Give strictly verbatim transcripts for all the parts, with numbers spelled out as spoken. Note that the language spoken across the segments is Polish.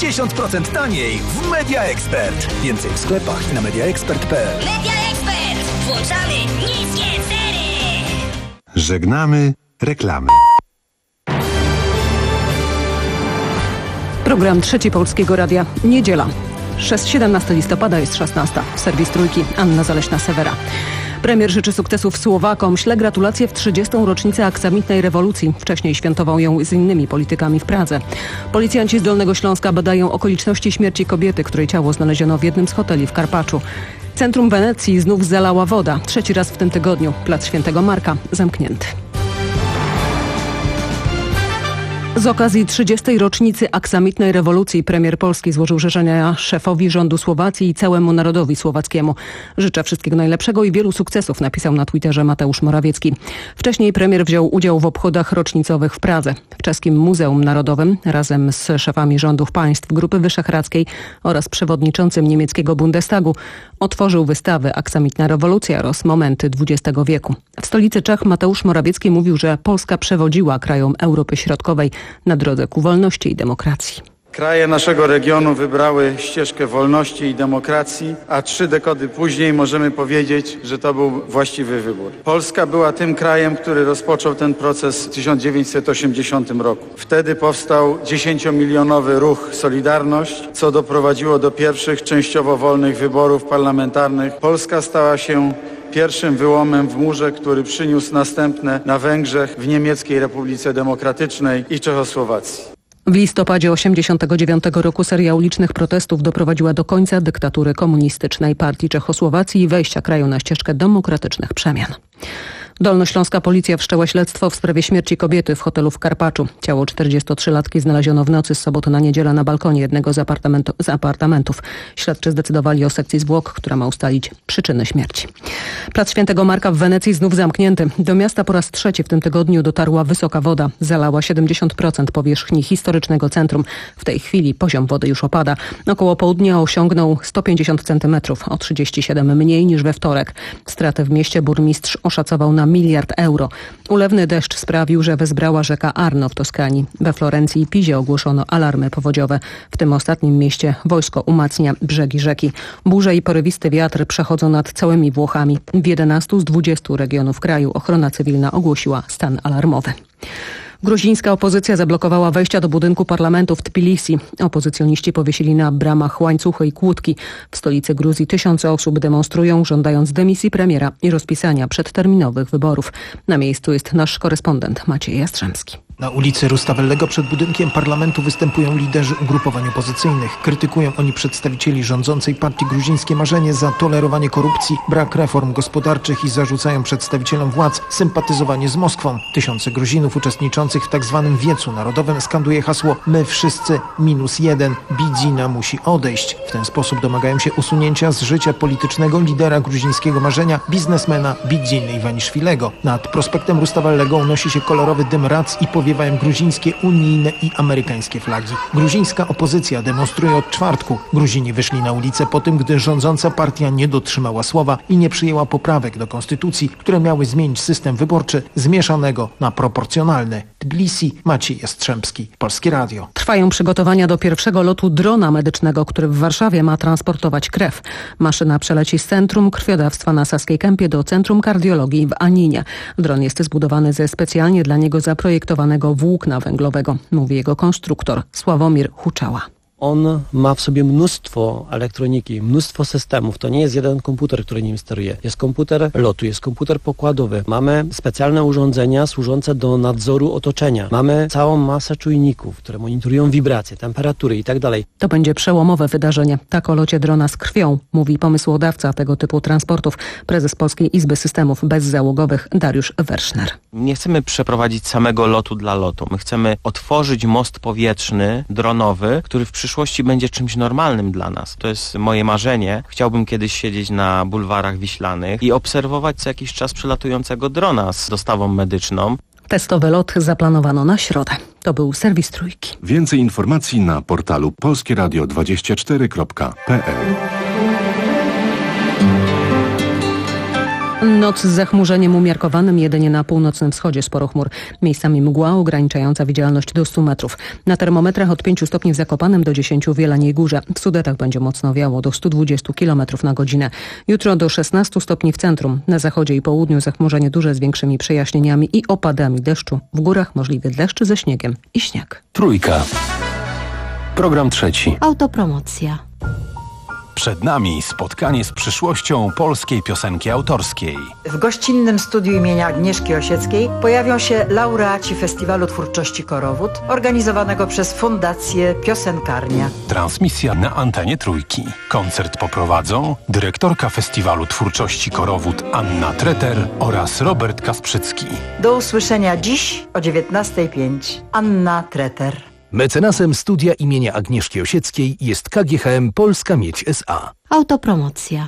pięćdziesiąt procent taniej w Media Expert. Więcej w sklepach i na media expert kropka p l. Media Expert! Włączamy niskie ceny! Żegnamy reklamy. Program Trzeci Polskiego Radia. Niedziela. siedemnastego listopada jest szesnasta. Serwis Trójki. Anna Zaleśna-Sewera. Premier życzy sukcesów Słowakom. Śle gratulacje w trzydziestą rocznicę aksamitnej rewolucji. Wcześniej świętował ją z innymi politykami w Pradze. Policjanci z Dolnego Śląska badają okoliczności śmierci kobiety, której ciało znaleziono w jednym z hoteli w Karpaczu. Centrum Wenecji znów zalała woda. Trzeci raz w tym tygodniu. Plac Świętego Marka zamknięty. Z okazji trzydziestej rocznicy aksamitnej rewolucji premier Polski złożył życzenia szefowi rządu Słowacji i całemu narodowi słowackiemu. Życzę wszystkiego najlepszego i wielu sukcesów, napisał na Twitterze Mateusz Morawiecki. Wcześniej premier wziął udział w obchodach rocznicowych w Pradze. W czeskim Muzeum Narodowym razem z szefami rządów państw Grupy Wyszehradzkiej oraz przewodniczącym niemieckiego Bundestagu otworzył wystawę Aksamitna rewolucja oraz momenty dwudziestego wieku. W stolicy Czech Mateusz Morawiecki mówił, że Polska przewodziła krajom Europy Środkowej na drodze ku wolności i demokracji. Kraje naszego regionu wybrały ścieżkę wolności i demokracji, a trzy dekady później możemy powiedzieć, że to był właściwy wybór. Polska była tym krajem, który rozpoczął ten proces w tysiąc dziewięćset osiemdziesiątym roku. Wtedy powstał dziesięciomilionowy ruch Solidarność, co doprowadziło do pierwszych częściowo wolnych wyborów parlamentarnych. Polska stała się pierwszym wyłomem w murze, który przyniósł następne na Węgrzech, w Niemieckiej Republice Demokratycznej i Czechosłowacji. W listopadzie osiemdziesiątego dziewiątego roku seria ulicznych protestów doprowadziła do końca dyktatury komunistycznej partii Czechosłowacji i wejścia kraju na ścieżkę demokratycznych przemian. Dolnośląska policja wszczęła śledztwo w sprawie śmierci kobiety w hotelu w Karpaczu. Ciało czterdziestotrzylatki znaleziono w nocy z soboty na niedzielę na balkonie jednego z, apartamentu, z apartamentów. Śledczy zdecydowali o sekcji zwłok, która ma ustalić przyczyny śmierci. Plac Świętego Marka w Wenecji znów zamknięty. Do miasta po raz trzeci w tym tygodniu dotarła wysoka woda. Zalała siedemdziesiąt procent powierzchni historycznego centrum. W tej chwili poziom wody już opada. Około południa osiągnął sto pięćdziesiąt centymetrów, o trzydzieści siedem mniej niż we wtorek. Straty w mieście burmistrz oszacował na miliard euro. Ulewny deszcz sprawił, że wezbrała rzeka Arno w Toskanii. We Florencji i Pizie ogłoszono alarmy powodziowe. W tym ostatnim mieście wojsko umacnia brzegi rzeki. Burze i porywisty wiatr przechodzą nad całymi Włochami. W jedenastu z dwudziestu regionów kraju ochrona cywilna ogłosiła stan alarmowy. Gruzińska opozycja zablokowała wejścia do budynku parlamentu w Tbilisi. Opozycjoniści powiesili na bramach łańcuchy i kłódki. W stolicy Gruzji tysiące osób demonstrują, żądając dymisji premiera i rozpisania przedterminowych wyborów. Na miejscu jest nasz korespondent Maciej Jastrzębski. Na ulicy Rustavellego przed budynkiem parlamentu występują liderzy ugrupowań opozycyjnych. Krytykują oni przedstawicieli rządzącej partii Gruzińskie Marzenie za tolerowanie korupcji, brak reform gospodarczych i zarzucają przedstawicielom władz sympatyzowanie z Moskwą. Tysiące Gruzinów uczestniczących w tzw. wiecu narodowym skanduje hasło "My wszyscy minus jeden, Bidzina musi odejść". W ten sposób domagają się usunięcia z życia politycznego lidera gruzińskiego marzenia, biznesmena Bidziny Iwaniszwilego. Nad prospektem Rustavellego unosi się kolorowy dym rac i powiewają gruzińskie, unijne i amerykańskie flagi. Gruzińska opozycja demonstruje od czwartku. Gruzini wyszli na ulicę po tym, gdy rządząca partia nie dotrzymała słowa i nie przyjęła poprawek do konstytucji, które miały zmienić system wyborczy z mieszanego na proporcjonalny. Tbilisi, Maciej Jastrzębski, Polskie Radio. Trwają przygotowania do pierwszego lotu drona medycznego, który w Warszawie ma transportować krew. Maszyna przeleci z Centrum Krwiodawstwa na Saskiej Kępie do Centrum Kardiologii w Aninie. Dron jest zbudowany ze specjalnie dla niego zaprojektowanego włókna węglowego, mówi jego konstruktor Sławomir Huczała. On ma w sobie mnóstwo elektroniki, mnóstwo systemów. To nie jest jeden komputer, który nim steruje. Jest komputer lotu, jest komputer pokładowy. Mamy specjalne urządzenia służące do nadzoru otoczenia. Mamy całą masę czujników, które monitorują wibracje, temperatury i tak dalej. To będzie przełomowe wydarzenie. Tak o locie drona z krwią mówi pomysłodawca tego typu transportów, prezes Polskiej Izby Systemów Bezzałogowych Dariusz Werszner. Nie chcemy przeprowadzić samego lotu dla lotu. My chcemy otworzyć most powietrzny, dronowy, który w przyszłości przyszłości będzie czymś normalnym dla nas. To jest moje marzenie. Chciałbym kiedyś siedzieć na bulwarach wiślanych i obserwować co jakiś czas przylatującego drona z dostawą medyczną. Testowy lot zaplanowano na środę. To był serwis Trójki. Więcej informacji na portalu polskie radio dwadzieścia cztery kropka p l. No Noc z zachmurzeniem umiarkowanym, jedynie na północnym wschodzie sporo chmur. Miejscami mgła ograniczająca widzialność do stu metrów. Na termometrach od pięciu stopni w Zakopanem do dziesięciu w Jeleniej Górze. W Sudetach będzie mocno wiało do stu dwudziestu kilometrów na godzinę. Jutro do szesnastu stopni w centrum. Na zachodzie i południu zachmurzenie duże z większymi przejaśnieniami i opadami deszczu. W górach możliwy deszcz ze śniegiem i śnieg. Trójka. Program trzeci. Autopromocja. Przed nami spotkanie z przyszłością polskiej piosenki autorskiej. W gościnnym studiu imienia Agnieszki Osieckiej pojawią się laureaci Festiwalu Twórczości Korowód, organizowanego przez Fundację Piosenkarnia. Transmisja na antenie Trójki. Koncert poprowadzą dyrektorka Festiwalu Twórczości Korowód Anna Treter oraz Robert Kasprzycki. Do usłyszenia dziś o dziewiętnastej pięć. Anna Treter. Mecenasem studia imienia Agnieszki Osieckiej jest K G H M Polska Miedź S A. Autopromocja.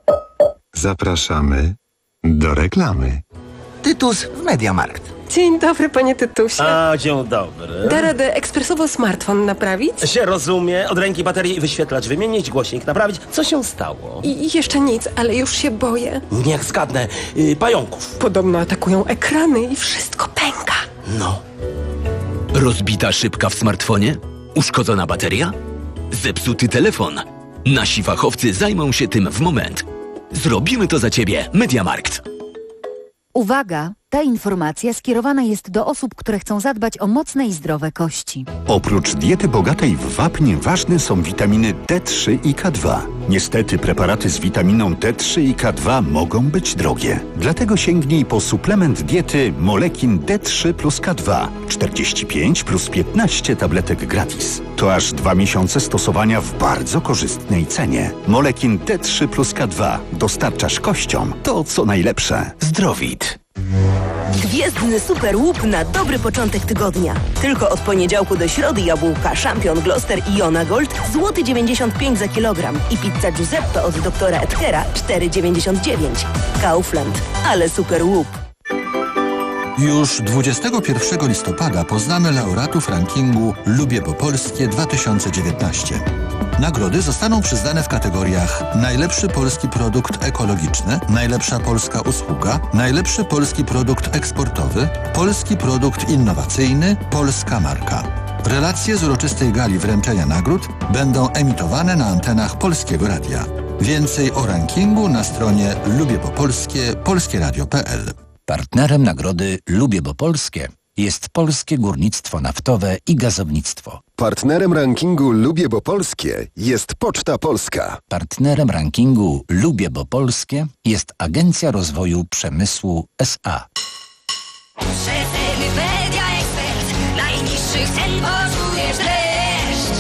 Zapraszamy do reklamy. Tytus w Mediamarkt. Dzień dobry, panie Tytusie. A, dzień dobry. Da radę ekspresowo smartfon naprawić? Się rozumie. Od ręki baterii wyświetlacz wymienić, głośnik naprawić. Co się stało? I jeszcze nic, ale już się boję. Niech zgadnę. Yy, pająków. Podobno atakują ekrany i wszystko pęka. No. Rozbita szybka w smartfonie? Uszkodzona bateria? Zepsuty telefon? Nasi fachowcy zajmą się tym w moment. Zrobimy to za Ciebie. Mediamarkt. Uwaga! Ta informacja skierowana jest do osób, które chcą zadbać o mocne i zdrowe kości. Oprócz diety bogatej w wapń ważne są witaminy D trzy i K dwa. Niestety preparaty z witaminą D trzy i K dwa mogą być drogie. Dlatego sięgnij po suplement diety Molekin D trzy plus K dwa. czterdzieści pięć plus piętnaście tabletek gratis. To aż dwa miesiące stosowania w bardzo korzystnej cenie. Molekin D trzy plus K dwa. Dostarczasz kościom to, co najlepsze. Zdrowit. Gwiezdny super łup na dobry początek tygodnia. Tylko od poniedziałku do środy jabłka Champion, Gloucester i Jona Gold złoty dziewięćdziesiąt pięć za kilogram i pizza Giuseppe od doktora Edgera cztery dziewięćdziesiąt dziewięć. Kaufland, ale super łup. Już dwudziestego pierwszego listopada poznamy laureatów rankingu Lubię po Polskie dwa tysiące dziewiętnaście. Nagrody zostaną przyznane w kategoriach najlepszy polski produkt ekologiczny, najlepsza polska usługa, najlepszy polski produkt eksportowy, polski produkt innowacyjny, polska marka. Relacje z uroczystej gali wręczenia nagród będą emitowane na antenach Polskiego Radia. Więcej o rankingu na stronie lubię po polskie polskie radio kropka p l. Partnerem nagrody Lubię bo Polskie jest Polskie Górnictwo Naftowe i Gazownictwo. Partnerem rankingu Lubię bo Polskie jest Poczta Polska. Partnerem rankingu Lubię bo Polskie jest Agencja Rozwoju Przemysłu S A. Przeceny Media Expert. Najniższych cen poczujesz dreszcz.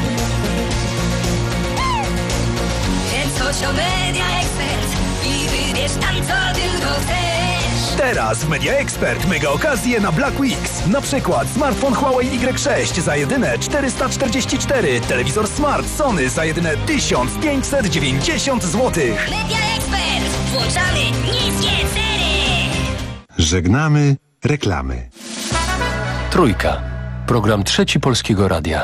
Więc chodź do Media Expert i wybierz tam, co tylko chcesz. Teraz w Media Expert mega okazje na Black Weeks. Na przykład smartfon Huawei Y sześć za jedyne czterysta czterdzieści cztery, telewizor Smart Sony za jedyne tysiąc pięćset dziewięćdziesiąt złotych. Media Expert. Włączamy niskie ceny. Żegnamy reklamy. Trójka. Program Trzeci Polskiego Radia.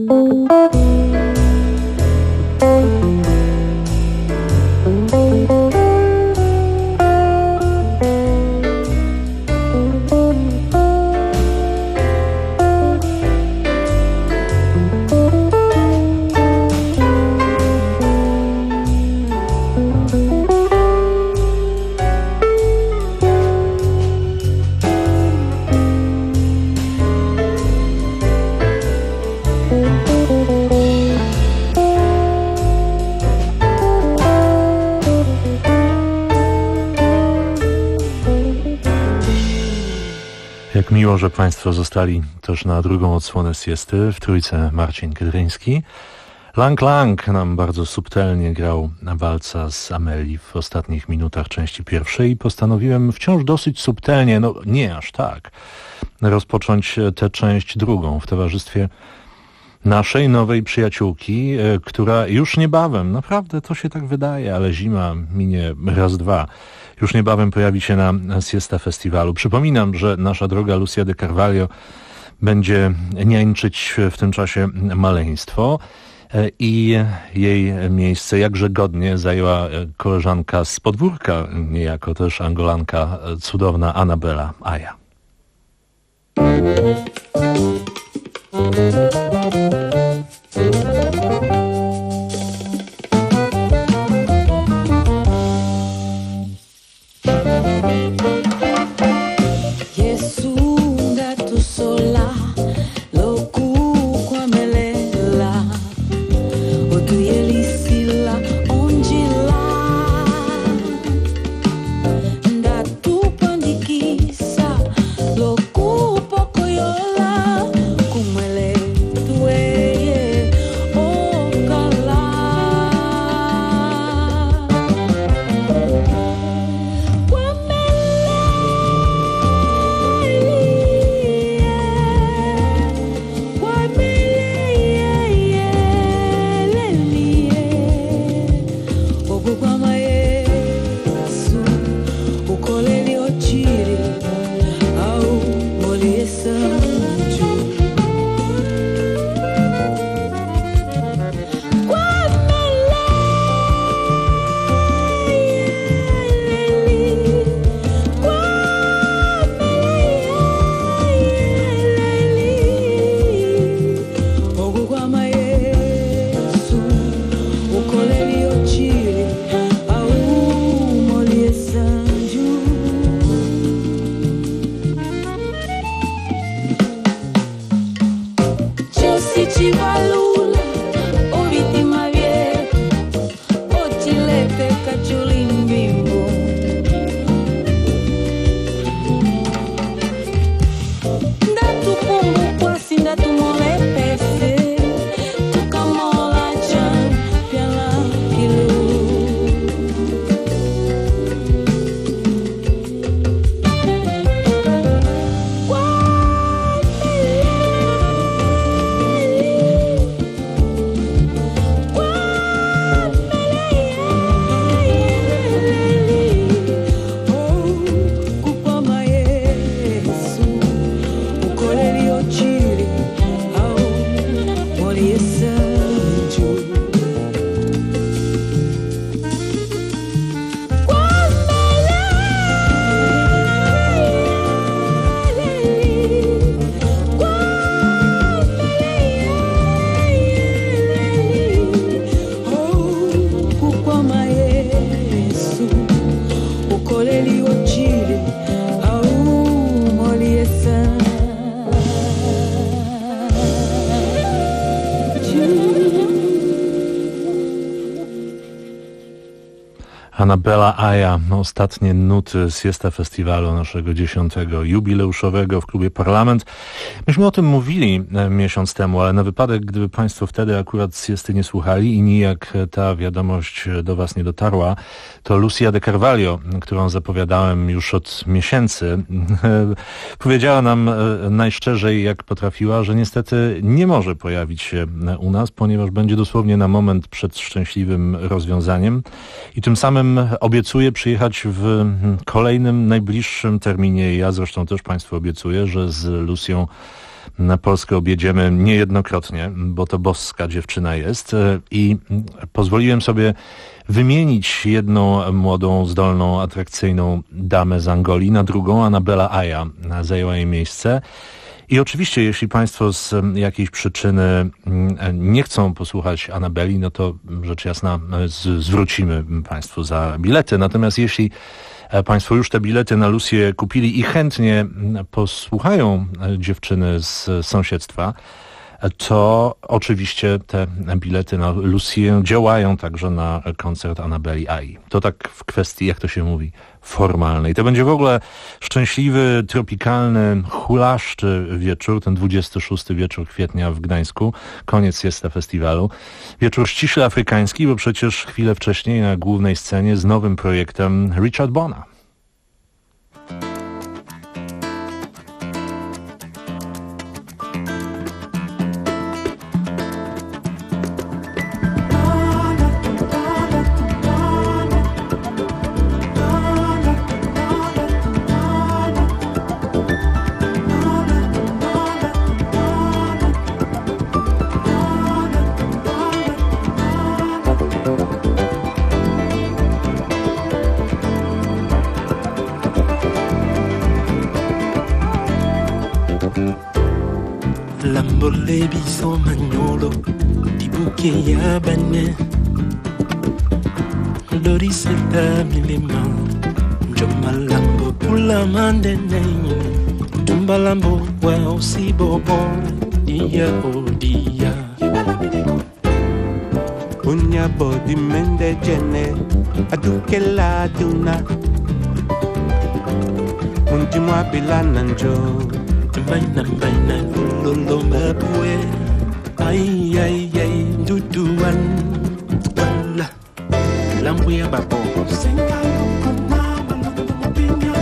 Jak miło, że Państwo zostali też na drugą odsłonę siesty. W Trójce Marcin Kydryński. Lang Lang nam bardzo subtelnie grał na walca z Amelii w ostatnich minutach części pierwszej i postanowiłem wciąż dosyć subtelnie, no nie aż tak, rozpocząć tę część drugą w towarzystwie naszej nowej przyjaciółki, która już niebawem, naprawdę to się tak wydaje, ale zima minie raz, dwa, już niebawem pojawi się na Siesta Festiwalu. Przypominam, że nasza droga Lucia de Carvalho będzie niańczyć w tym czasie maleństwo. i jej miejsce jakże godnie zajęła koleżanka z podwórka, niejako też Angolanka, cudowna Anabela Aja. Anabela Aja, ostatnie nuty Siesta Festiwalu naszego dziesiątego jubileuszowego w klubie Parlament. Myśmy o tym mówili miesiąc temu, ale na wypadek, gdyby Państwo wtedy akurat Siesty nie słuchali i nijak ta wiadomość do Was nie dotarła, to Lucia de Carvalho, którą zapowiadałem już od miesięcy, powiedziała nam najszczerzej, jak potrafiła, że niestety nie może pojawić się u nas, ponieważ będzie dosłownie na moment przed szczęśliwym rozwiązaniem i tym samym obiecuje przyjechać w kolejnym, najbliższym terminie. Ja zresztą też Państwu obiecuję, że z Lucią na Polskę objedziemy niejednokrotnie, bo to boska dziewczyna jest i pozwoliłem sobie wymienić jedną młodą, zdolną, atrakcyjną damę z Angolii na drugą. Anabela Aja zajęła jej miejsce. I oczywiście, jeśli Państwo z jakiejś przyczyny nie chcą posłuchać Anabeli, no to rzecz jasna z, zwrócimy Państwu za bilety. Natomiast jeśli Państwo już te bilety na Lucię kupili i chętnie posłuchają dziewczyny z sąsiedztwa, to oczywiście te bilety na Lucię działają także na koncert Anabeli Ai. To tak w kwestii, jak to się mówi, formalnej. To będzie w ogóle szczęśliwy, tropikalny, hulaszczy wieczór, ten dwudziesty szósty wieczór kwietnia w Gdańsku, koniec Siesta Festiwalu. Wieczór ściśle afrykański, bo przecież chwilę wcześniej na głównej scenie z nowym projektem Richard Bona. Tole biso manyolo di buke ya bane Lori seta milima Jomalambo pula mande nenye Tumbalambo wa osibobo Dia o dia Unya bodi mende jene Aduke la duna Untimwa bilana njo Baina baina lolo mabwe Ay ay ay duduan Wala Lambu ya babo Sengalo konama lolo mabinya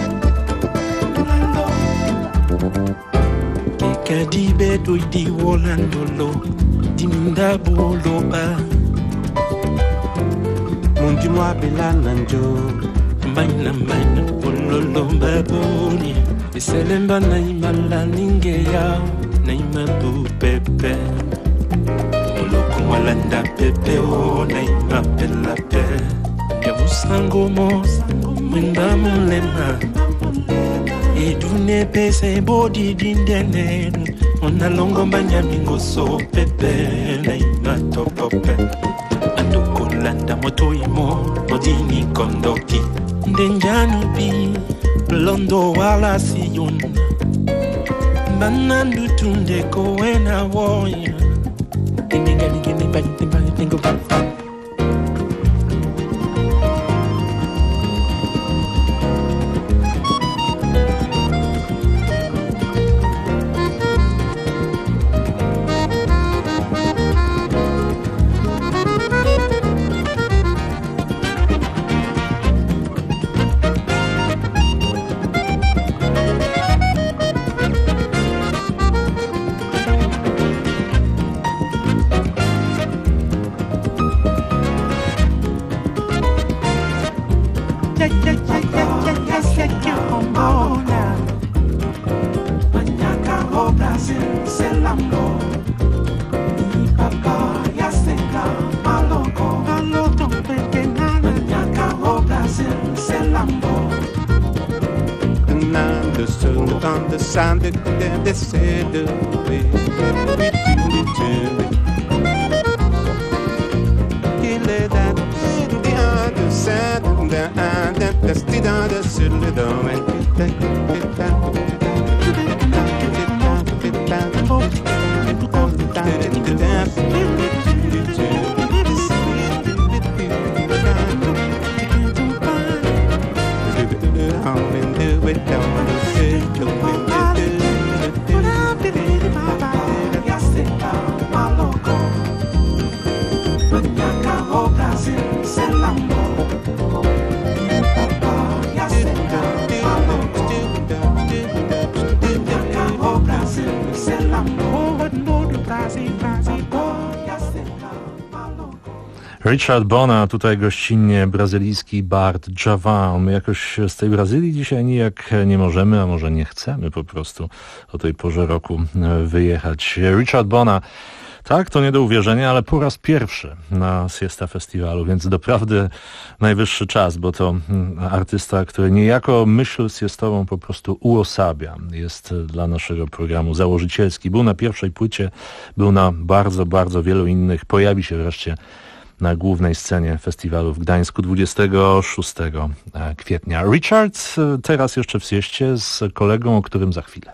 Lalo Keka di bedo di wolandolo Diminda boloba Untimwa bilana njo Baina baina lolo mabwe Iselemba na imala ningeya na imadu pepe Moloku walanda pepe o na imapela pe Ya musango mo mwenda mulema Edune pese bodi dindene Ona longo mbanya mingo so pepe na imato pope Andoko landa moto imo modini kondoki Ndenjanu bi Londo wala siyon Banandu tunde ko wena woya Gini gani gini bani bani bingo bani Sound that they said the way we do it. Kill it at the other side, the other, that's the other side of the way. Richard Bona, tutaj gościnnie brazylijski bard Djavan. My jakoś z tej Brazylii dzisiaj nijak nie możemy, a może nie chcemy po prostu o tej porze roku wyjechać. Richard Bona, tak, to nie do uwierzenia, ale po raz pierwszy na Siesta Festiwalu, więc doprawdy najwyższy czas, bo to artysta, który niejako myśl siestową po prostu uosabia. Jest dla naszego programu założycielski. Był na pierwszej płycie, był na bardzo, bardzo wielu innych. Pojawi się wreszcie na głównej scenie festiwalu w Gdańsku dwudziestego szóstego kwietnia. Richard teraz jeszcze w Sieście z kolegą, o którym za chwilę.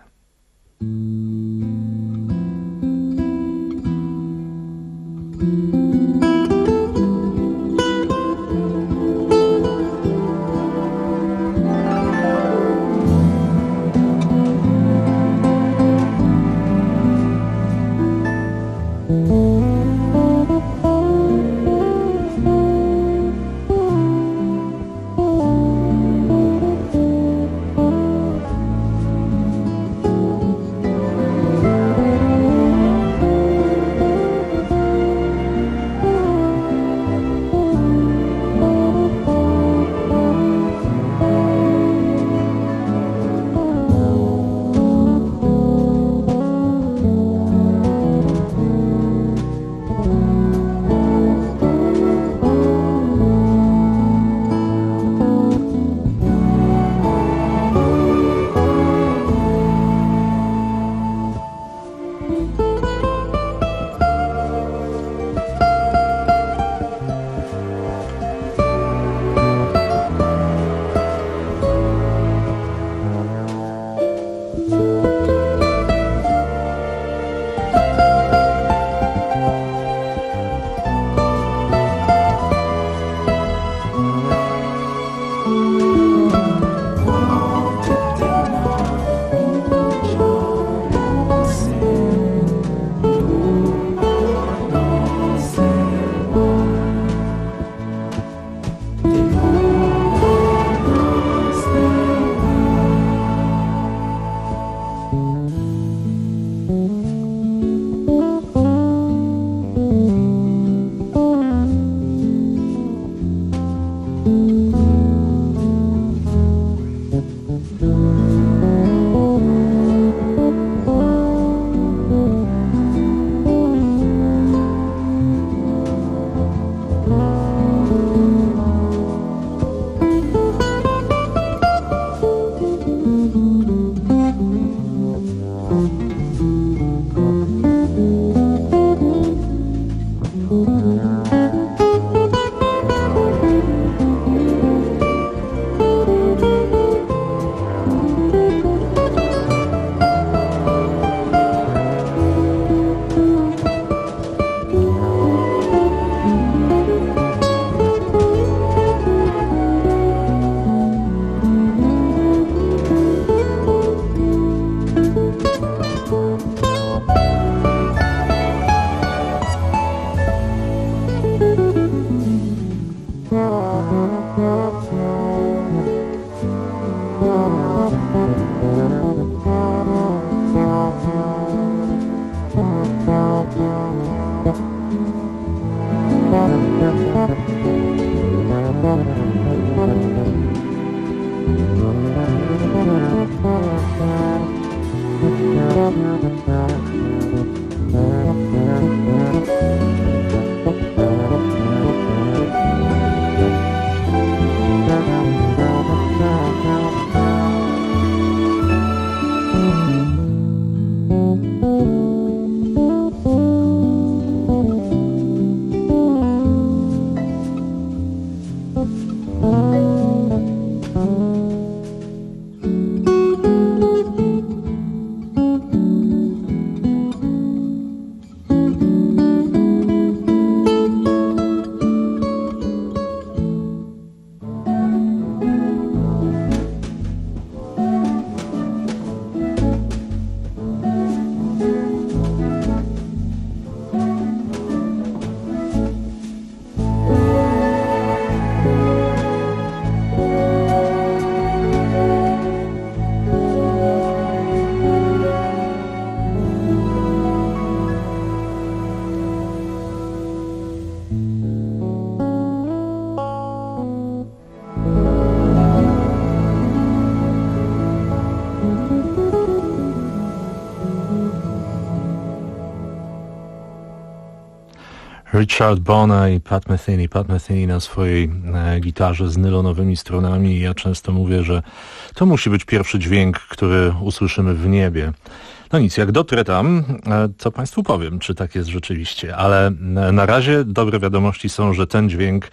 Richard Bona i Pat Metheny. Pat Metheny na swojej e, gitarze z nylonowymi strunami i ja często mówię, że to musi być pierwszy dźwięk, który usłyszymy w niebie. No nic, jak dotrę tam, e, to Państwu powiem, czy tak jest rzeczywiście, ale e, na razie dobre wiadomości są, że ten dźwięk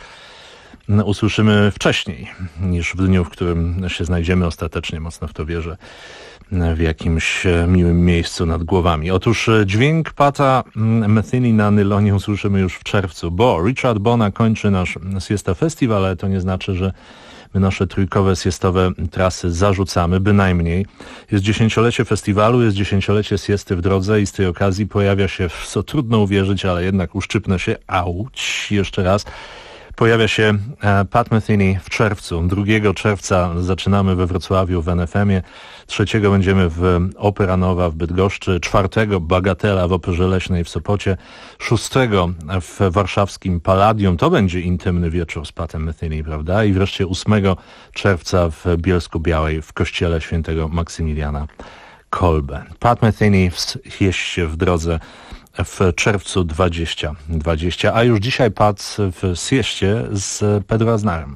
e, usłyszymy wcześniej niż w dniu, w którym się znajdziemy ostatecznie, mocno w to wierzę, w jakimś miłym miejscu nad głowami. Otóż dźwięk Pata Metheny na nylonie usłyszymy już w czerwcu, bo Richard Bona kończy nasz Siesta Festival, ale to nie znaczy, że my nasze trójkowe siestowe trasy zarzucamy, bynajmniej. Jest dziesięciolecie festiwalu, jest dziesięciolecie siesty w drodze i z tej okazji pojawia się, w co trudno uwierzyć, ale jednak uszczypnę się, auć, jeszcze raz, pojawia się Pat Metheny w czerwcu. drugiego czerwca zaczynamy we Wrocławiu w N F M ie, trzeciego będziemy w Opera Nowa w Bydgoszczy, czwartego Bagatela w Operze Leśnej w Sopocie, szóstego w warszawskim Palladium, to będzie intymny wieczór z Patem Metheny, prawda? I wreszcie ósmego czerwca w Bielsku-Białej w kościele świętego Maksymiliana Kolbe. Pat Metheny w Sieście w drodze w czerwcu dwudziestym dwudziestym, a już dzisiaj Pat w Sieście z Pedro Aznarem.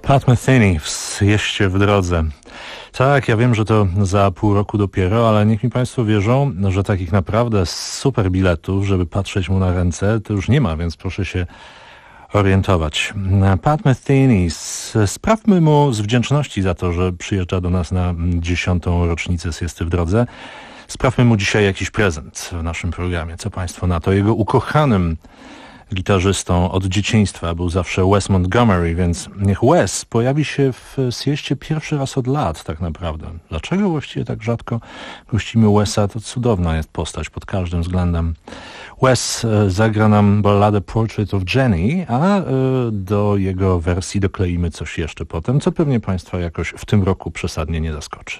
Pat Metheny w Zjeździe w drodze. Tak, ja wiem, że to za pół roku dopiero, ale niech mi Państwo wierzą, że takich naprawdę super biletów, żeby patrzeć mu na ręce, to już nie ma, więc proszę się orientować. Pat Metheny, sprawmy mu z wdzięczności za to, że przyjeżdża do nas na dziesiątą rocznicę Zjesty w drodze. Sprawmy mu dzisiaj jakiś prezent w naszym programie. Co Państwo na to? Jego ukochanym gitarzystą od dzieciństwa był zawsze Wes Montgomery, więc niech Wes pojawi się w Zjeździe pierwszy raz od lat tak naprawdę. Dlaczego właściwie tak rzadko gościmy Wesa? To cudowna jest postać pod każdym względem. Wes zagra nam balladę Portrait of Jenny, a do jego wersji dokleimy coś jeszcze potem, co pewnie Państwa jakoś w tym roku przesadnie nie zaskoczy.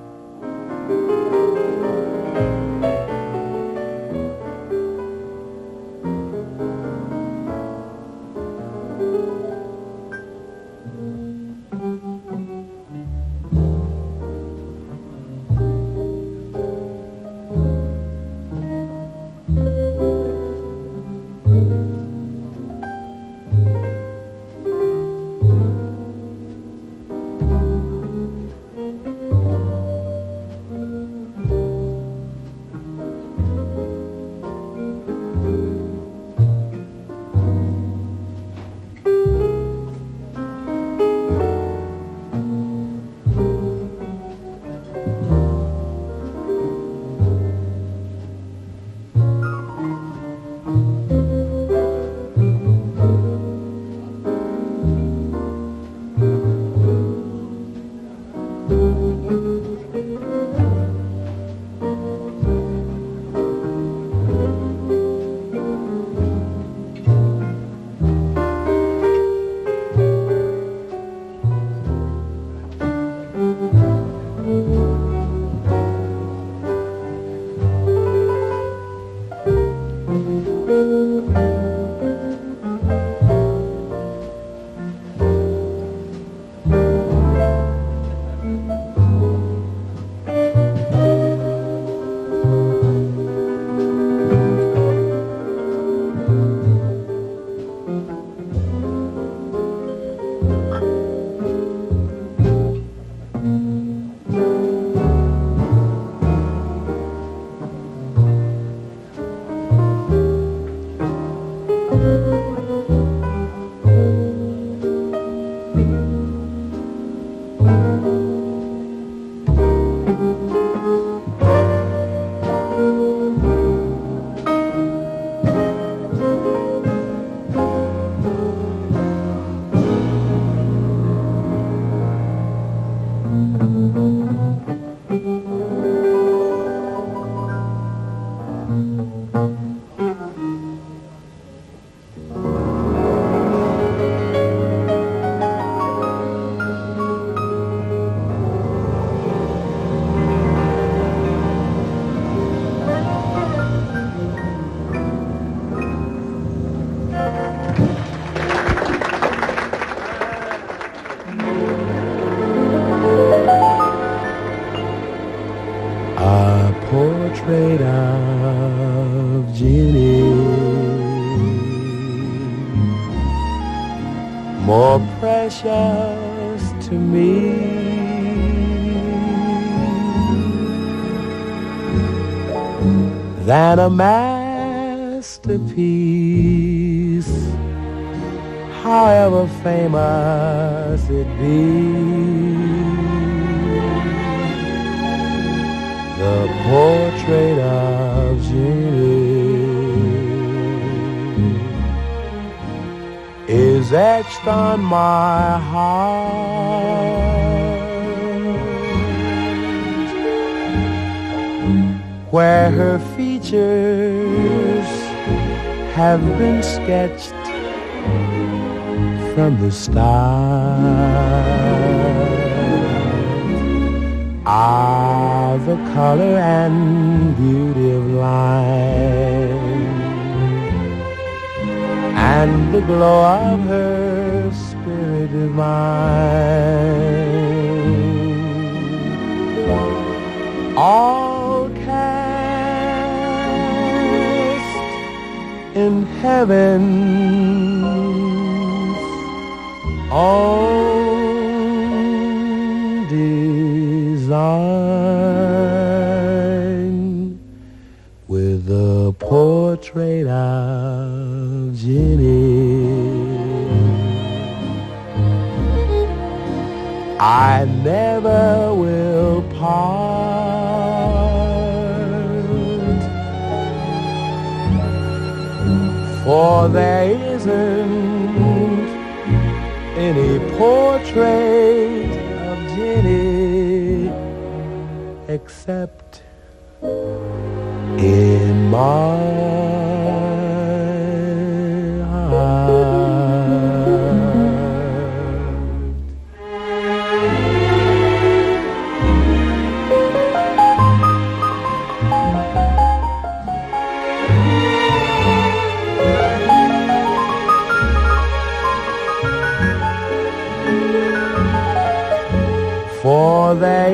portrait of Jenny, more precious to me than a masterpiece, however famous it be. The portrait of Jenny is etched on my heart, where her features have been sketched from the start. Ah, the color and beauty of line, and the glow of her spirit divine, all cast in heaven's own portrait of Jenny. I never will part, for there isn't any portrait of Jenny except in my heart. For there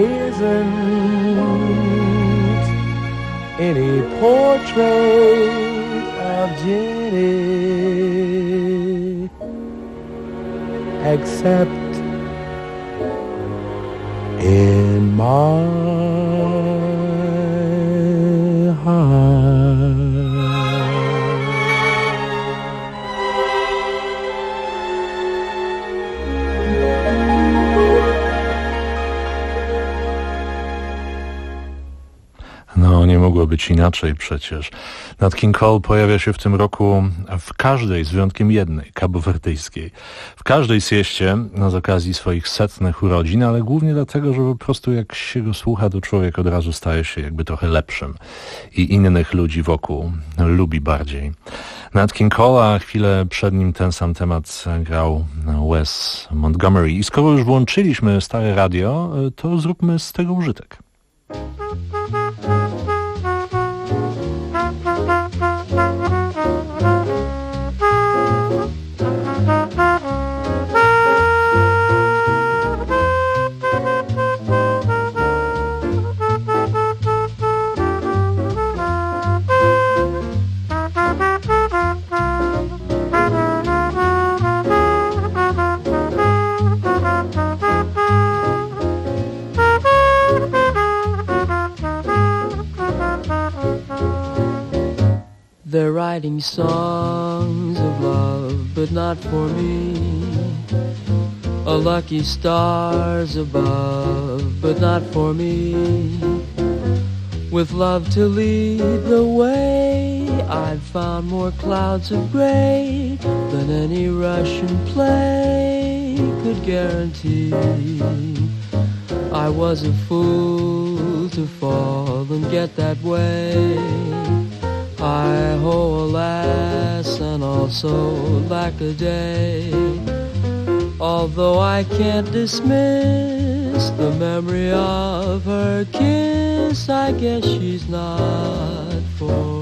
isn't any portrait of Jenny except in my heart. No, nie mogło być inaczej przecież. Nat King Cole pojawia się w tym roku w każdej, z wyjątkiem jednej, kabowerdyjskiej. W każdej sieście z okazji swoich setnych urodzin, ale głównie dlatego, że po prostu jak się go słucha, to człowiek od razu staje się jakby trochę lepszym i innych ludzi wokół lubi bardziej. Nat King Cole, a chwilę przed nim ten sam temat grał Wes Montgomery. I skoro już włączyliśmy stare radio, to zróbmy z tego użytek. They're writing songs of love, but not for me. A lucky stars above, but not for me. With love to lead the way, I've found more clouds of gray than any Russian play could guarantee. I was a fool to fall and get that way. Hi-ho, alas, and also lack a day. Although I can't dismiss the memory of her kiss, I guess she's not for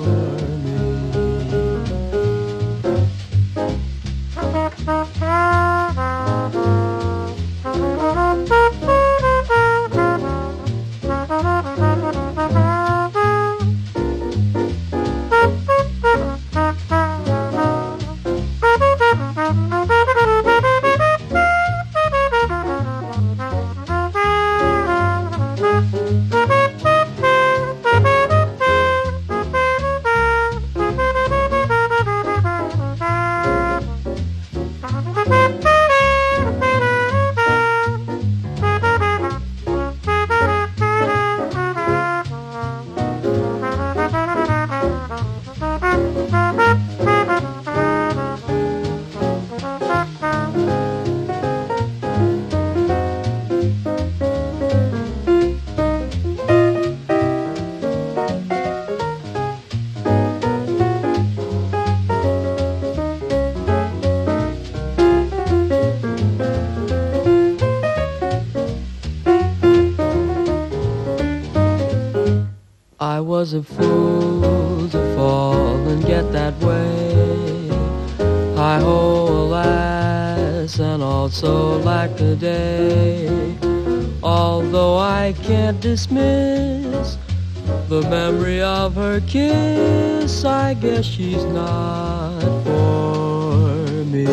I was a fool to fall and get that way. Hi-ho, alas, and also lack a day. Although I can't dismiss the memory of her kiss, I guess she's not for me.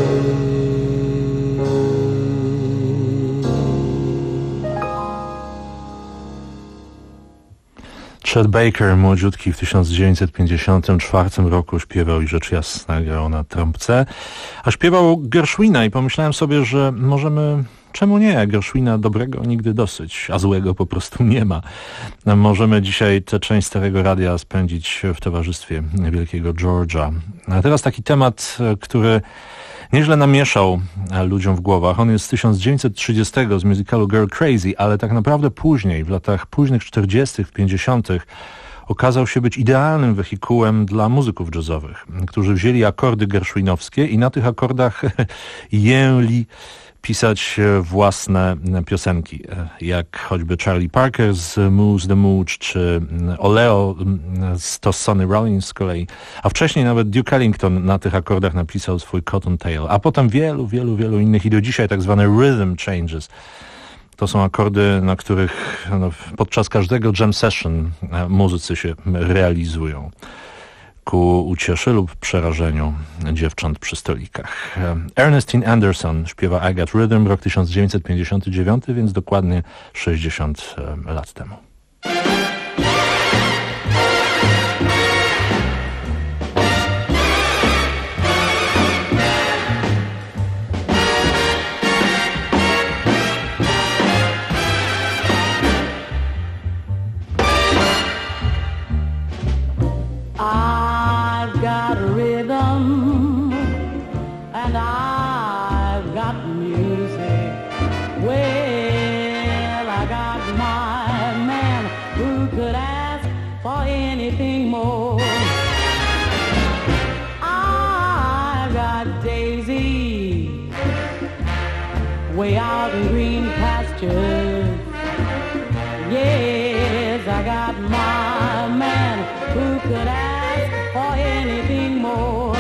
Chet Baker, młodziutki, w tysiąc dziewięćset pięćdziesiątym czwartym roku śpiewał i rzecz jasna grał na trąbce, a śpiewał Gershwina i pomyślałem sobie, że możemy, czemu nie, Gershwina dobrego nigdy dosyć, a złego po prostu nie ma. Możemy dzisiaj tę część Starego Radia spędzić w towarzystwie wielkiego George'a. A teraz taki temat, który nieźle namieszał ludziom w głowach. On jest z tysiąc dziewięćset trzydziestego z musicalu Girl Crazy, ale tak naprawdę później, w latach późnych czterdziestych, w pięćdziesiątych okazał się być idealnym wehikułem dla muzyków jazzowych, którzy wzięli akordy gershwinowskie i na tych akordach jęli pisać własne piosenki, jak choćby Charlie Parker z Moose the Mooch, czy Oleo z To Sonny Rollins z kolei, a wcześniej nawet Duke Ellington na tych akordach napisał swój Cottontail, a potem wielu, wielu, wielu innych i do dzisiaj tak zwane rhythm changes. To są akordy, na których no, podczas każdego jam session muzycy się realizują ku ucieszy lub przerażeniu dziewcząt przy stolikach. Ernestine Anderson śpiewa I Got Rhythm, rok tysiąc dziewięćset pięćdziesiąty dziewiąty, więc dokładnie sześćdziesiąt lat temu. Way out in green pastures. Yes, I got my man. Who could ask for anything more?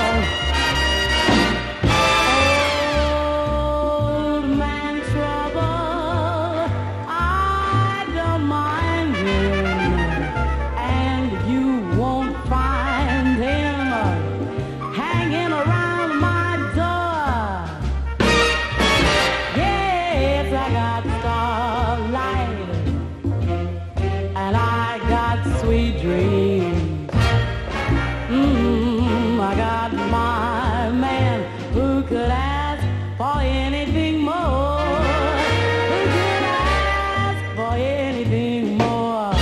Old man trouble, I don't mind him, and you won't find him hanging around my door. I got starlight and I got sweet dreams. Mm, I got my man. Who could ask for anything more? Who could ask for anything more?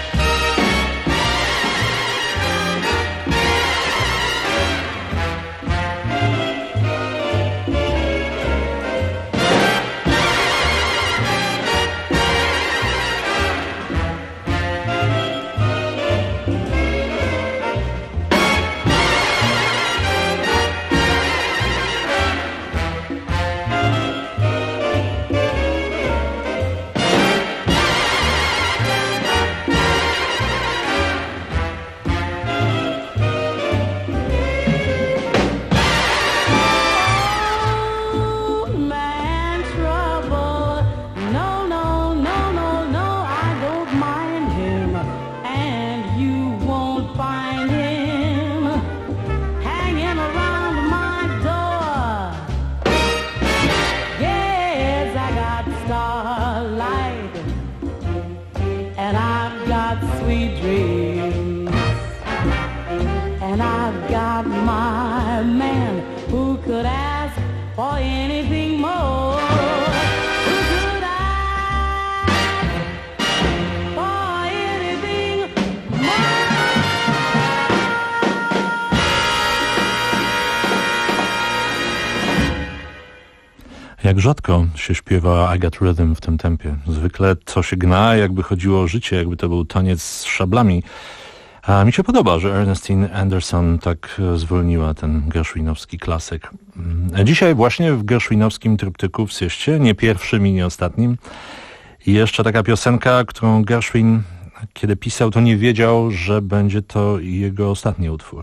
Jak rzadko się śpiewa I Got Rhythm w tym tempie. Zwykle to się gna, jakby chodziło o życie, jakby to był taniec z szablami. A mi się podoba, że Ernestine Anderson tak zwolniła ten gershwinowski klasyk. Dzisiaj właśnie w gershwinowskim tryptyku w Sieście, nie pierwszym i nie ostatnim, i jeszcze taka piosenka, którą Gershwin, kiedy pisał, to nie wiedział, że będzie to jego ostatni utwór.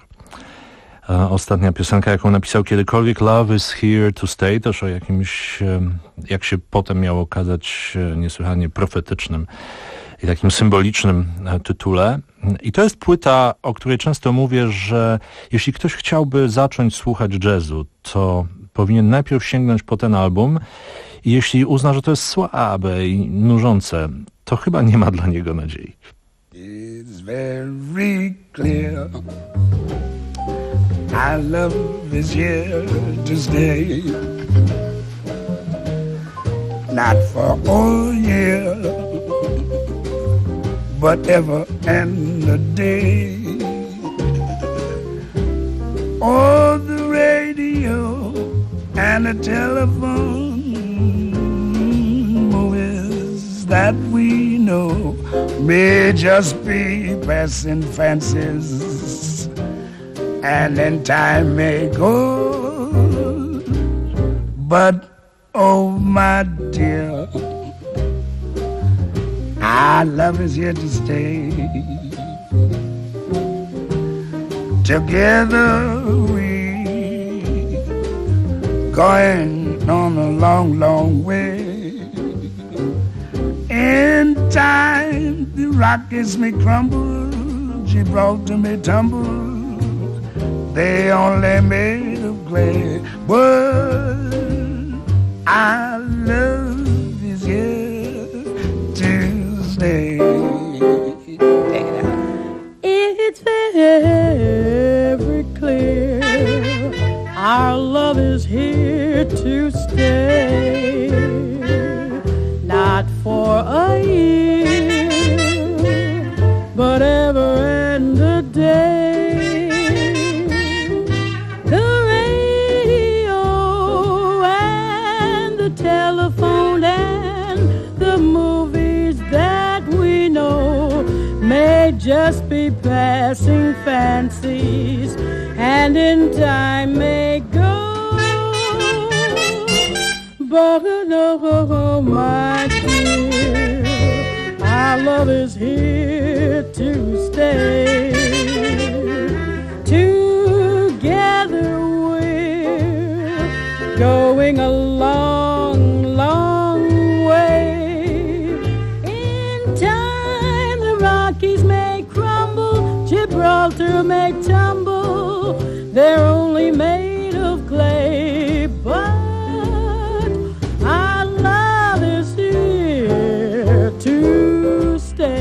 A ostatnia piosenka, jaką napisał kiedykolwiek, Love is here to stay, też o jakimś, jak się potem miało okazać, niesłychanie profetycznym i takim symbolicznym tytule. I to jest płyta, o której często mówię, że jeśli ktoś chciałby zacząć słuchać jazzu, to powinien najpierw sięgnąć po ten album i jeśli uzna, że to jest słabe i nużące, to chyba nie ma dla niego nadziei. It's very clear. Our love is here to stay. Not for a year, but ever and a day. Oh, the radio and the telephone movies that we know may just be passing fancies, and then time may go. But oh, my dear, our love is here to stay. Together we going on a long, long way. In time the Rockies may crumble, Gibraltar may tumble, they only made of clay, but our love is here to stay. Take it out. It's very clear our love is here to stay. Not for a year, but ever and a day. The radio and the telephone and the movies that we know may just be passing fancies, and in time may go. But oh, my dear, our love is here to stay. Together we're going a long, long way. In time the Rockies may crumble, Gibraltar may tumble, they're only made of clay, but our love is here to stay.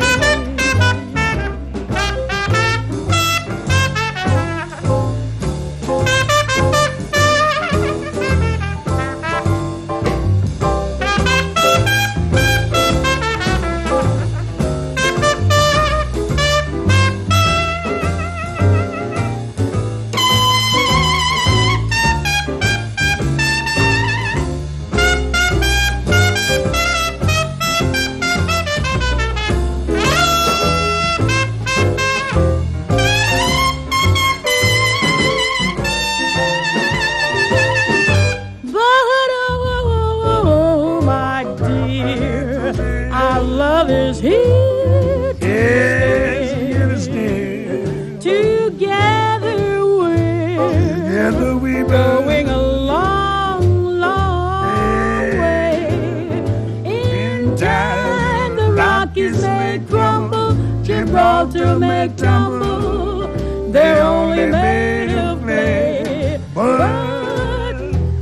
Gibraltar may tumble, they're only made of clay, but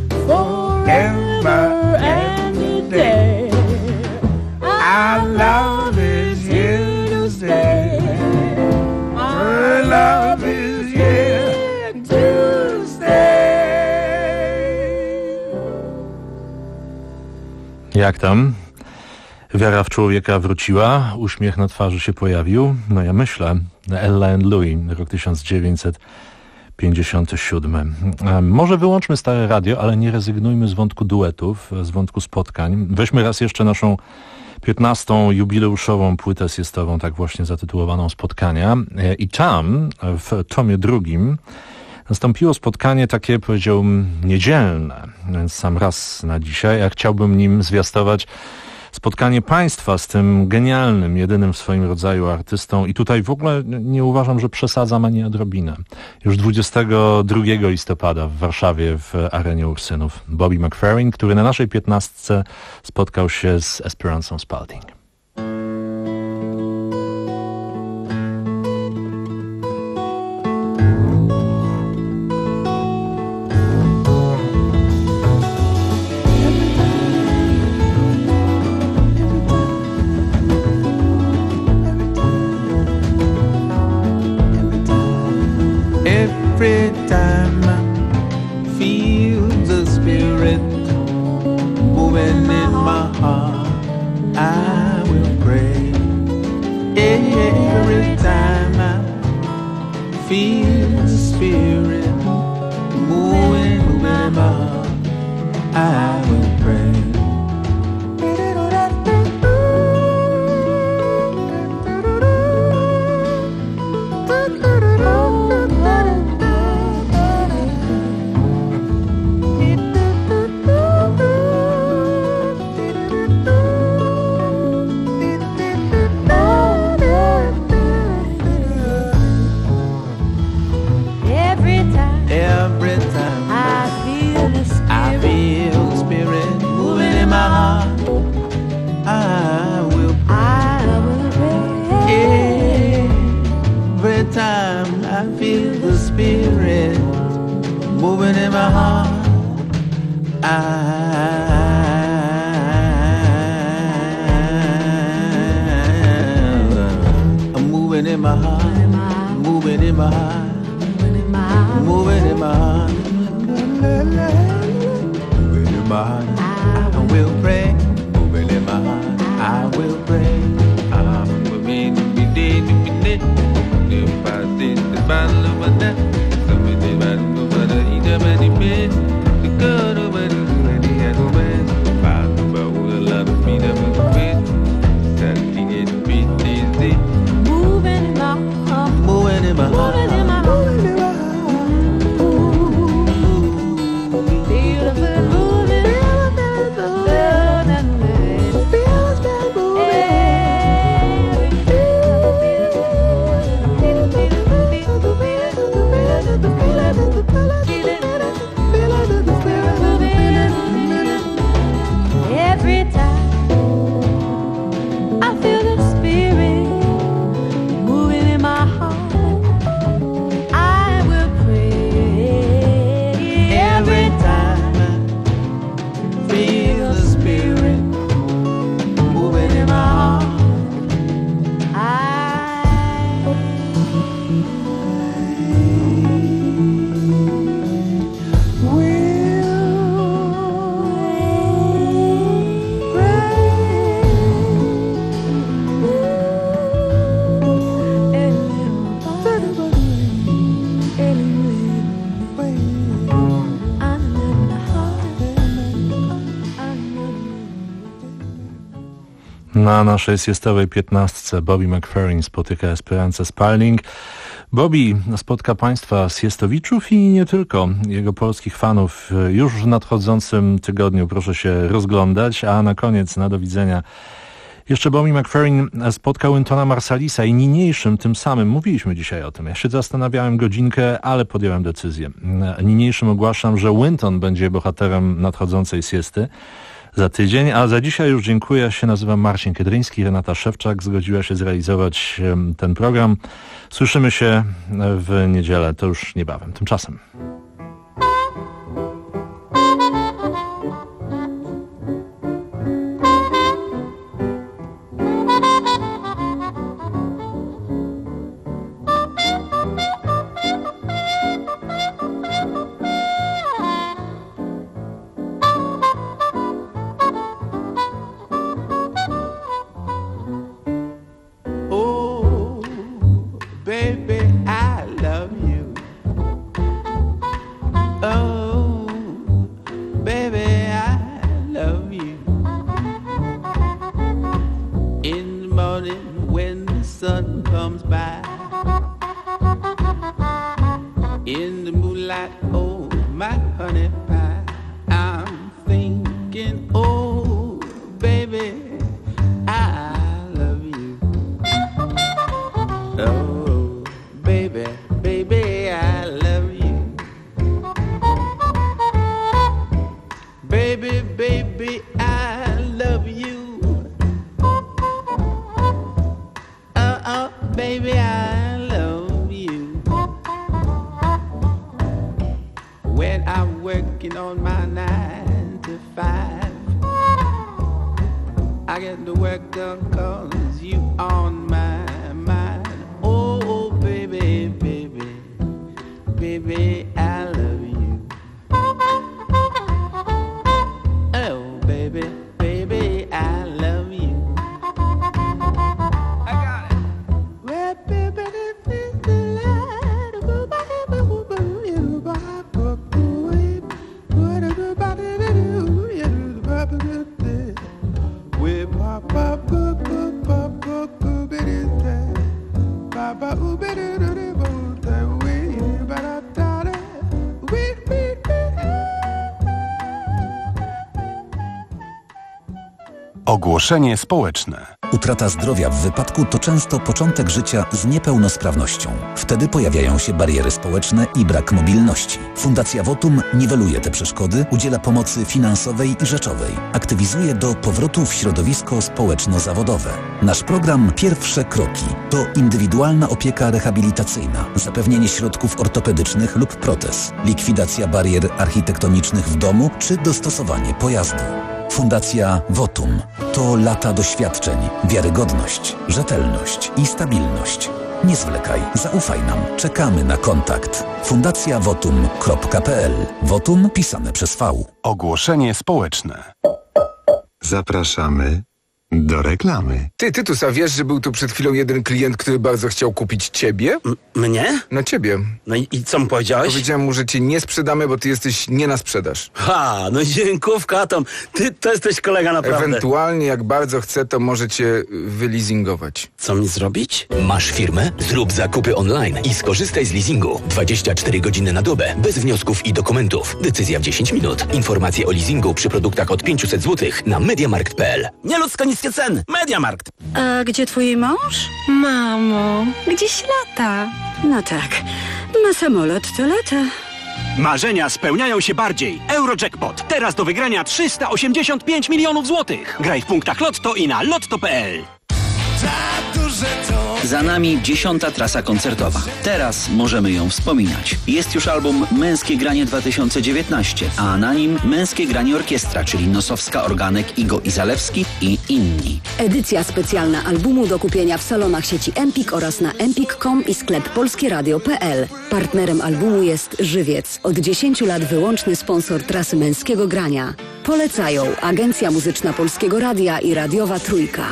forever and a day, our love is here to stay. Our love is here to stay. Jak tam? Wiara w człowieka wróciła, uśmiech na twarzy się pojawił. No ja myślę, Ella and Louis, rok tysiąc dziewięćset pięćdziesiąty siódmy. Może wyłączmy stare radio, ale nie rezygnujmy z wątku duetów, z wątku spotkań. Weźmy raz jeszcze naszą piętnastą jubileuszową płytę siestową, tak właśnie zatytułowaną Spotkania. I tam, w tomie drugim, nastąpiło spotkanie takie, powiedziałbym, niedzielne, więc sam raz na dzisiaj, ja chciałbym nim zwiastować spotkanie państwa z tym genialnym, jedynym w swoim rodzaju artystą i tutaj w ogóle nie uważam, że przesadzam ani odrobinę. Już dwudziestego drugiego listopada w Warszawie w Arenie Ursynów Bobby McFerrin, który na naszej piętnastce spotkał się z Esperancą Spalding. feel the spirit moving, moving in my heart. I will pray. Moving in my heart, I, I'm moving in my heart, moving in my heart, moving in my heart, moving in my heart. I will pray, moving in my heart, I will pray. I'm moving in my heart, if I did the battle of my death. Many men, the good of it, many had a man. Found about a lot of feet up in the bed. Suddenly it beat easy. Moving in my heart, moving in my heart, moving in my heart, moving in my heart. Ooh, beautiful, moving, every time I feel the spirit moving in my heart, I will pray. Every time I feel the spirit moving in my heart, Na naszej siestowej piętnastce Bobby McFerrin spotyka Esperance Spalding. Bobby spotka państwa siestowiczów i nie tylko. Jego polskich fanów już w nadchodzącym tygodniu proszę się rozglądać, a na koniec na do widzenia. Jeszcze Bobby McFerrin spotkał Wyntona Marsallisa i niniejszym tym samym, mówiliśmy dzisiaj o tym, ja się zastanawiałem godzinkę, ale podjąłem decyzję. Niniejszym ogłaszam, że Wynton będzie bohaterem nadchodzącej siesty za tydzień, a za dzisiaj już dziękuję. Ja się nazywam Marcin Kedryński, Renata Szewczak zgodziła się zrealizować ten program. Słyszymy się w niedzielę, to już niebawem. Tymczasem. Ogłoszenie społeczne. Utrata zdrowia w wypadku to często początek życia z niepełnosprawnością. Wtedy pojawiają się bariery społeczne i brak mobilności. Fundacja Votum niweluje te przeszkody, udziela pomocy finansowej i rzeczowej. Aktywizuje do powrotu w środowisko społeczno-zawodowe. Nasz program Pierwsze Kroki to indywidualna opieka rehabilitacyjna, zapewnienie środków ortopedycznych lub protez, likwidacja barier architektonicznych w domu czy dostosowanie pojazdu. Fundacja Votum to lata doświadczeń, wiarygodność, rzetelność i stabilność. Nie zwlekaj, zaufaj nam. Czekamy na kontakt. fundacja votum kropka p l. Votum pisane przez V. Ogłoszenie społeczne. Zapraszamy do reklamy. Ty, Tytus, a wiesz, że był tu przed chwilą jeden klient, który bardzo chciał kupić ciebie? M- mnie? No ciebie. No i, i co mu powiedziałeś? Powiedziałem mu, że cię nie sprzedamy, bo ty jesteś nie na sprzedaż. Ha, no dziękówka, Tom. Ty to jesteś kolega naprawdę. Ewentualnie, jak bardzo chce, to może cię wyleasingować. Co mi zrobić? Masz firmę? Zrób zakupy online i skorzystaj z leasingu. dwadzieścia cztery godziny na dobę, bez wniosków i dokumentów. Decyzja w dziesięć minut. Informacje o leasingu przy produktach od pięćset złotych na mediamarkt kropka p l. Nieludzko niskie ceny. Mediamarkt. A gdzie twój mąż? Mamo, gdzieś lata. No tak, na samolot to lata. Marzenia spełniają się bardziej. Eurojackpot. Teraz do wygrania trzysta osiemdziesiąt pięć milionów złotych. Graj w punktach Lotto i na lotto kropka p l. Za nami dziesiąta trasa koncertowa. Teraz możemy ją wspominać. Jest już album Męskie Granie dwa tysiące dziewiętnaście, a na nim Męskie Granie Orkiestra, czyli Nosowska, Organek, Igo i Zalewski i inni. Edycja specjalna albumu do kupienia w salonach sieci Empik oraz na empik kropka com i sklep polskieradio kropka p l. Partnerem albumu jest Żywiec. Od dziesięciu lat wyłączny sponsor trasy Męskiego Grania. Polecają Agencja Muzyczna Polskiego Radia i Radiowa Trójka.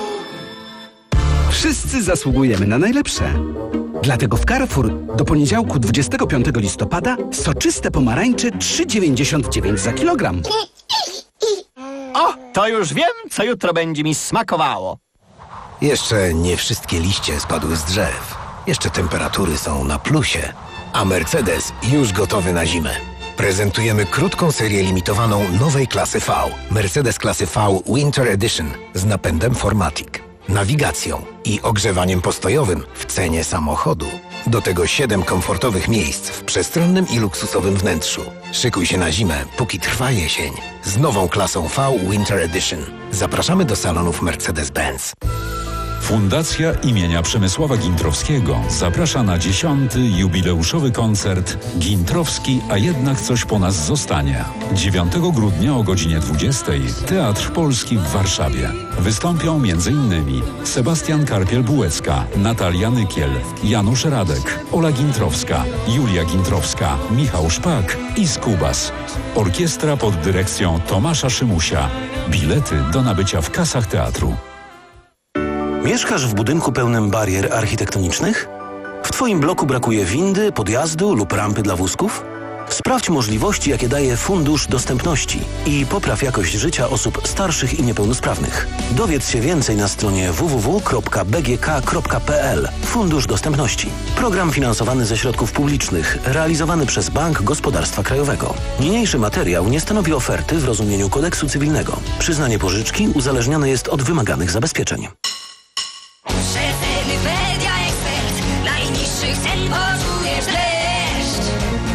Wszyscy zasługujemy na najlepsze. Dlatego w Carrefour do poniedziałku dwudziestego piątego listopada soczyste pomarańcze trzy dziewięćdziesiąt dziewięć za kilogram. O, to już wiem, co jutro będzie mi smakowało. Jeszcze nie wszystkie liście spadły z drzew. Jeszcze temperatury są na plusie. A Mercedes już gotowy na zimę. Prezentujemy krótką serię limitowaną nowej klasy V. Mercedes klasy V Winter Edition z napędem cztery matic, nawigacją i ogrzewaniem postojowym w cenie samochodu. Do tego siedem komfortowych miejsc w przestronnym i luksusowym wnętrzu. Szykuj się na zimę, póki trwa jesień. Z nową klasą V Winter Edition. Zapraszamy do salonów Mercedes-Benz. Fundacja imienia Przemysława Gintrowskiego zaprasza na dziesiąty jubileuszowy koncert Gintrowski, a jednak coś po nas zostanie. dziewiątego grudnia o godzinie dwudziestej Teatr Polski w Warszawie. Wystąpią m.in. Sebastian Karpiel-Bułecka, Natalia Nykiel, Janusz Radek, Ola Gintrowska, Julia Gintrowska, Michał Szpak i Skubas. Orkiestra pod dyrekcją Tomasza Szymusia. Bilety do nabycia w kasach teatru. Mieszkasz w budynku pełnym barier architektonicznych? W Twoim bloku brakuje windy, podjazdu lub rampy dla wózków? Sprawdź możliwości, jakie daje Fundusz Dostępności i popraw jakość życia osób starszych i niepełnosprawnych. Dowiedz się więcej na stronie w w w kropka b g k kropka p l. Fundusz Dostępności. Program finansowany ze środków publicznych, realizowany przez Bank Gospodarstwa Krajowego. Niniejszy materiał nie stanowi oferty w rozumieniu kodeksu cywilnego. Przyznanie pożyczki uzależnione jest od wymaganych zabezpieczeń. Rzetelny Media Ekspert, najniższych cen poczujesz dreszcz.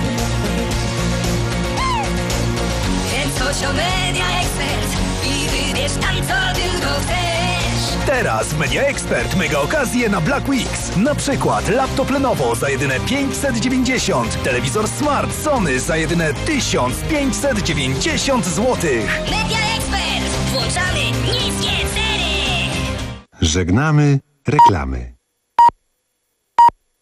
Więc chodź o Media Ekspert i wybierz tam, co tylko chcesz. Teraz w Media Ekspert mega okazje na Black Weeks. Na przykład laptop Lenovo za jedyne pięćset dziewięćdziesiąt, telewizor Smart Sony za jedyne tysiąc pięćset dziewięćdziesiąt złotych. Media Ekspert, włączamy niskie ceny. Żegnamy reklamy.